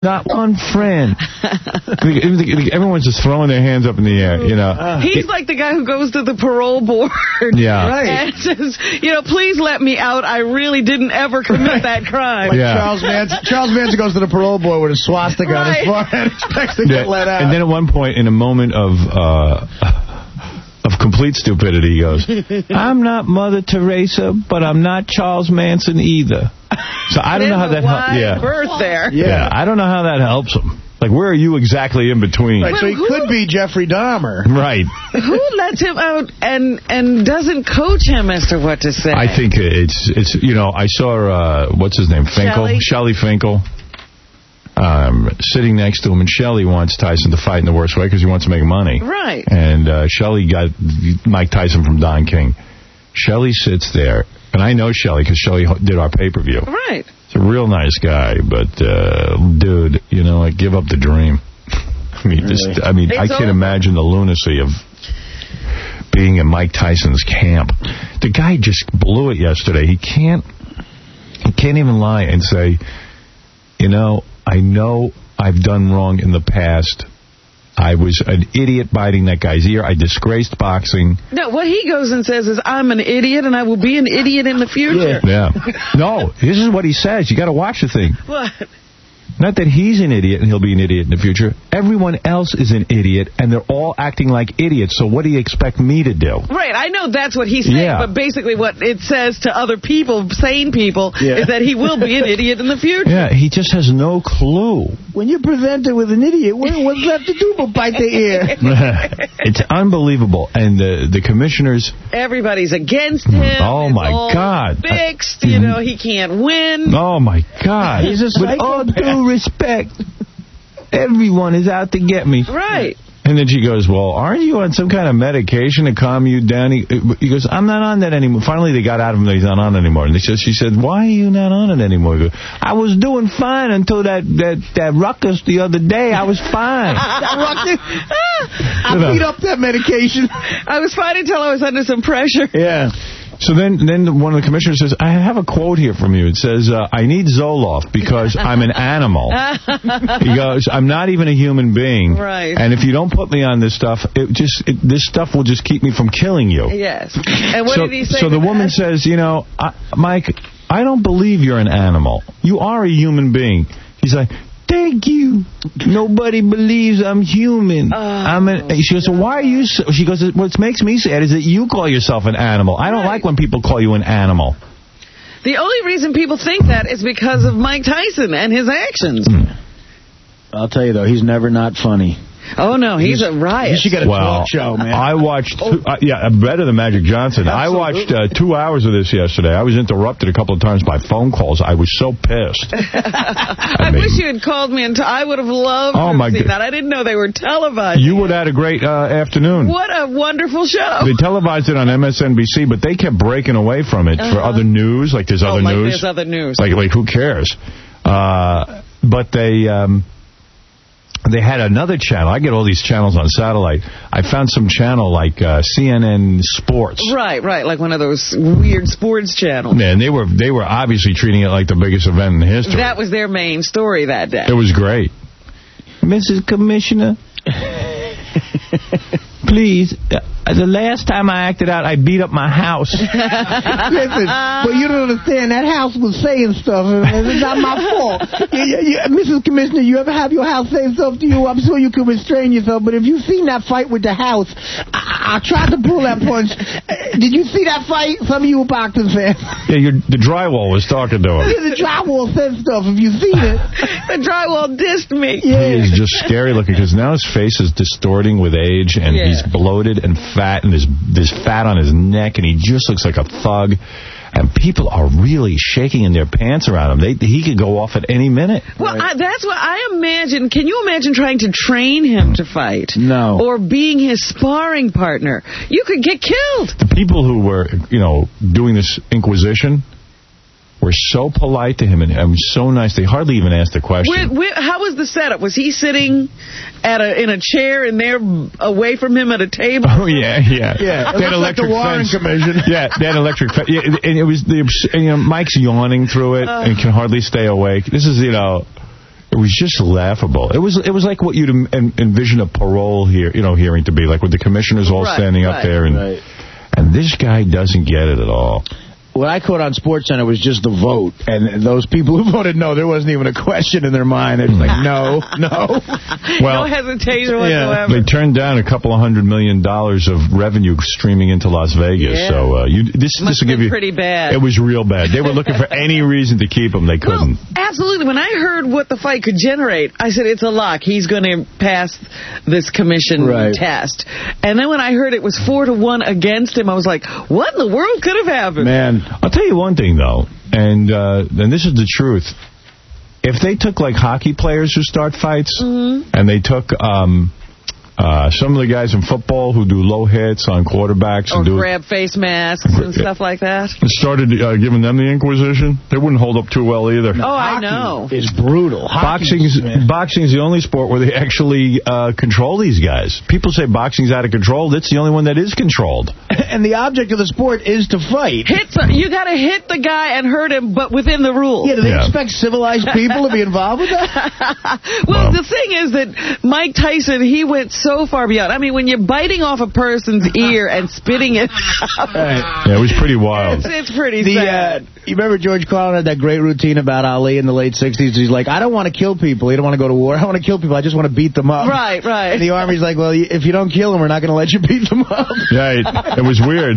Not one friend. Everyone's just throwing their hands up in the air, you know. He's like the guy who goes to the parole board. Yeah. Right. And says, please let me out. I really didn't ever commit that crime. Like Yeah. Charles Manson goes to the parole board with a swastika on his forehead, expects to get let out. And then at one point, in a moment of complete stupidity, he goes, I'm not Mother Teresa, but I'm not Charles Manson either. So I don't know how that helps. Yeah. Birth there. Yeah, I don't know how that helps him. Like, where are you exactly in between? Right, so he could be Jeffrey Dahmer. Right. Who lets him out and doesn't coach him as to what to say? I think it's I saw, what's his name, Finkel? Shelley Finkel. Sitting next to him, and Shelley wants Tyson to fight in the worst way because he wants to make money. Right. And Shelley got Mike Tyson from Don King. Shelley sits there, and I know Shelley because Shelley did our pay-per-view. Right. He's a real nice guy, but, dude, I give up the dream. I can't imagine the lunacy of being in Mike Tyson's camp. The guy just blew it yesterday. He can't even lie and say, I know I've done wrong in the past. I was an idiot biting that guy's ear. I disgraced boxing. No, what he goes and says is, I'm an idiot and I will be an idiot in the future. Yeah. No, this is what he says. You got to watch the thing. What? Not that he's an idiot and he'll be an idiot in the future. Everyone else is an idiot, and they're all acting like idiots. So what do you expect me to do? Right, I know that's what he's saying, but basically what it says to other people, sane people, is that he will be an idiot in the future. Yeah, he just has no clue. When you're presented with an idiot, what's left to do but bite their ear? It's unbelievable. And the commissioners... Everybody's against him. Oh, my God. Fixed, he can't win. Oh, my God. He's a With all due respect, everyone is out to get me. Right. And then she goes, well, aren't you on some kind of medication to calm you down? He goes, I'm not on that anymore. Finally, they got out of him that he's not on it anymore. And she said, why are you not on it anymore? He goes, I was doing fine until that ruckus the other day. I was fine. I beat up that medication. I was fine until I was under some pressure. Yeah. So then one of the commissioners says, I have a quote here from you. It says, I need Zoloft because I'm an animal. He goes, I'm not even a human being. Right. And if you don't put me on this stuff, this stuff will just keep me from killing you. Yes. And what did he say? So the woman says, Mike, I don't believe you're an animal. You are a human being. He's like, thank you. Nobody believes I'm human. She goes, so why are you... She goes, what makes me sad is that you call yourself an animal. I don't like when people call you an animal. The only reason people think that is because of Mike Tyson and his actions. I'll tell you, though, he's never not funny. Oh, no, he's a riot. You should get a talk show, man. I watched, better than Magic Johnson. Absolutely. I watched 2 hours of this yesterday. I was interrupted a couple of times by phone calls. I was so pissed. I wish you had called me, and I would have loved to have seen that. I didn't know they were televised. You would have had a great afternoon. What a wonderful show. They televised it on MSNBC, but they kept breaking away from it for other news. Like there's other news. There's other news. Like who cares? But they had another channel. I get all these channels on satellite. I found some channel like CNN Sports. Right, like one of those weird sports channels. Yeah, and they were obviously treating it like the biggest event in history. That was their main story that day. It was great. Mrs. Commissioner, please, the last time I acted out, I beat up my house. Listen, but you don't understand. That house was saying stuff, and it's not my fault. Mrs. Commissioner, you ever have your house say stuff to you? I'm sure you can restrain yourself, but if you've seen that fight with the house, I tried to pull that punch. Did you see that fight? Some of you boxing fans. Yeah, the drywall was talking to him. Yeah, the drywall said stuff, if you've seen it. The drywall dissed me. Yeah. He is just scary looking, because now his face is distorting with age, and he's bloated and fat, and there's fat on his neck, and he just looks like a thug. And people are really shaking in their pants around him. He could go off at any minute. Well, that's what I imagine. Can you imagine trying to train him to fight? No. Or being his sparring partner? You could get killed. The people who were, doing this inquisition were so polite to him and so nice. They hardly even asked a question. How was the setup? Was he sitting in a chair and they're away from him at a table? Oh, yeah. They had electric Warren fence. Commission. Yeah, they had electric fence. Yeah, and it was Mike's yawning through it and can hardly stay awake. This is, It was just laughable. It was like what you'd envision a parole hearing to be, like with the commissioners all standing up there. And this guy doesn't get it at all. What I caught on SportsCenter was just the vote, and those people who voted no, there wasn't even a question in their mind. It was like, no. Well, no hesitation whatsoever. They turned down $200 million of revenue streaming into Las Vegas. Yeah. So this will give you pretty bad. It was real bad. They were looking for any reason to keep him. They couldn't. Well, absolutely. When I heard what the fight could generate, I said it's a lock. He's going to pass this commission test. And then when I heard it was 4-1 against him, I was like, what in the world could have happened? Man. I'll tell you one thing, though, and this is the truth. If they took, like, hockey players who start fights, and they took some of the guys in football who do low hits on quarterbacks. Or grab face masks and stuff like that. Started giving them the Inquisition. They wouldn't hold up too well either. Oh, I know. It's brutal. Boxing is the only sport where they actually control these guys. People say boxing's out of control. It's the only one that is controlled. And the object of the sport is to fight. You got to hit the guy and hurt him, but within the rules. Yeah, do they expect civilized people to be involved with that? Well, the thing is that Mike Tyson, he went so far beyond. I mean, when you're biting off a person's ear and spitting it out. Yeah, it was pretty wild. It's pretty sad. You remember George Carlin had that great routine about Ali in the late 60s? He's like, I don't want to kill people. He don't want to go to war. I don't want to kill people. I just want to beat them up. Right. And the Army's like, well, if you don't kill them, we're not going to let you beat them up. Yeah, it was weird.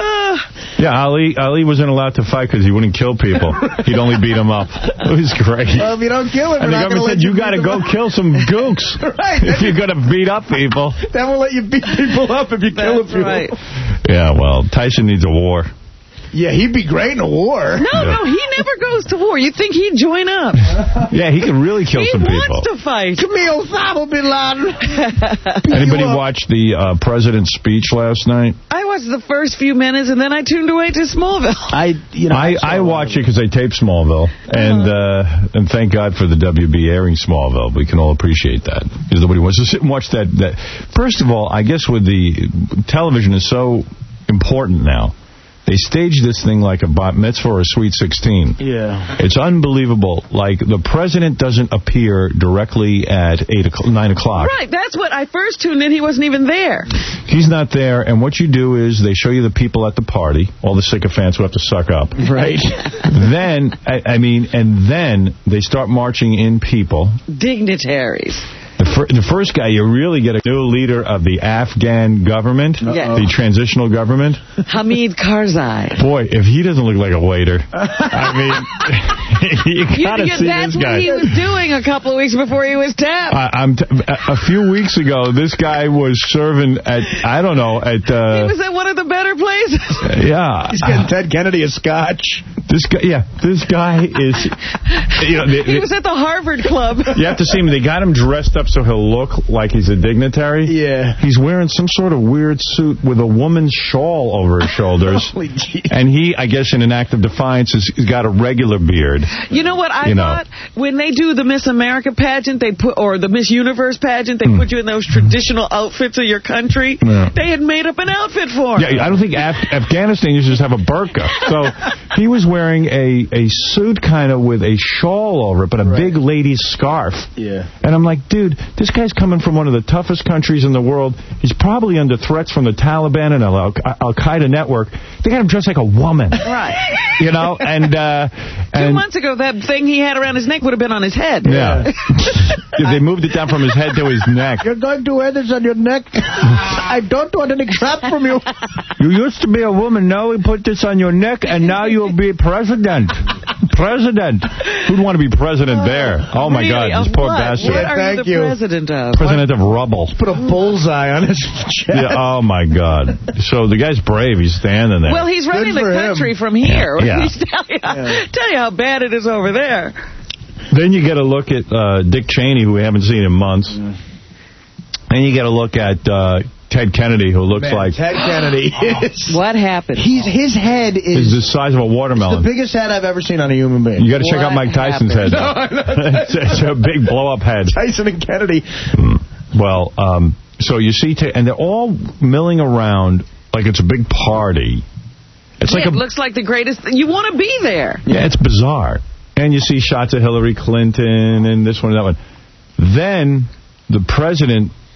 Yeah, Ali wasn't allowed to fight because he wouldn't kill people. He'd only beat them up. It was great. Well, if you don't kill him, and the government said, you got to go kill some gooks if you're going to beat up people. That will let you beat people up if you kill them. Right. Yeah, well, Tyson needs a war. Yeah, he'd be great in a war. No, he never goes to war. You'd think he'd join up. Yeah, he could really kill some people. He wants to fight. Come here, Osama Bin Laden. Anybody watch the president's speech last night? I watched the first few minutes, and then I tuned away to Smallville. I watch it because I tape Smallville, and thank God for the WB airing Smallville. We can all appreciate that, because nobody wants to sit and watch that. First of all, I guess with the television is so important now. They stage this thing like a bat mitzvah or a sweet 16. Yeah. It's unbelievable. Like, the president doesn't appear directly at 9 o'clock. Right. That's what I first tuned in. He wasn't even there. He's not there. And what you do is they show you the people at the party, all the sycophants who have to suck up. Right. Then, and then they start marching in people. Dignitaries. The first guy, you really get a new leader of the Afghan government, the transitional government. Hamid Karzai. Boy, if he doesn't look like a waiter, I mean, you got to see this guy. That's what he was doing a couple of weeks before he was tapped. A few weeks ago, this guy was serving at, I don't know, at... he was at one of the better places. Yeah. He's getting Ted Kennedy a scotch. This guy is... he was at the Harvard Club. You have to see him. They got him dressed up so he'll look like he's a dignitary. Yeah. He's wearing some sort of weird suit with a woman's shawl over his shoulders. Holy geez. And he, I guess in an act of defiance, has got a regular beard. You know what I thought? When they do the Miss America pageant, or the Miss Universe pageant, they put you in those traditional outfits of your country. Yeah. They had made up an outfit for him. Yeah, I don't think Afghanistan used to just have a burqa. So he was wearing a suit kind of with a shawl over it, but a big lady's scarf. Yeah. And I'm like, dude, this guy's coming from one of the toughest countries in the world. He's probably under threats from the Taliban and Al-Qaeda network. They got him dressed like a woman. Right. You know, and 2 months ago, that thing he had around his neck would have been on his head. Yeah. They moved it down from his head to his neck. You're going to wear this on your neck? I don't want any crap from you. You used to be a woman. Now we put this on your neck, and now you'll be president. President. Who'd want to be president there? Oh, my God. This poor bastard. What are you the president of? President of rubble. Put a bullseye on his chest. Yeah, oh, my God. So the guy's brave. He's standing there. Well, he's running the country from here. Yeah. He's tell you how bad it is over there. Then you get a look at Dick Cheney, who we haven't seen in months. Then you get a look at Ted Kennedy, who looks like... Ted Kennedy. What happened? His head is the size of a watermelon. It's the biggest head I've ever seen on a human being. You got to check out Mike Tyson's head. No, it's a big blow-up head. Tyson and Kennedy. Well, so you see... And they're all milling around like it's a big party. It's like it looks like the greatest... You want to be there. Yeah, it's bizarre. And you see shots of Hillary Clinton and this one and that one. Then the president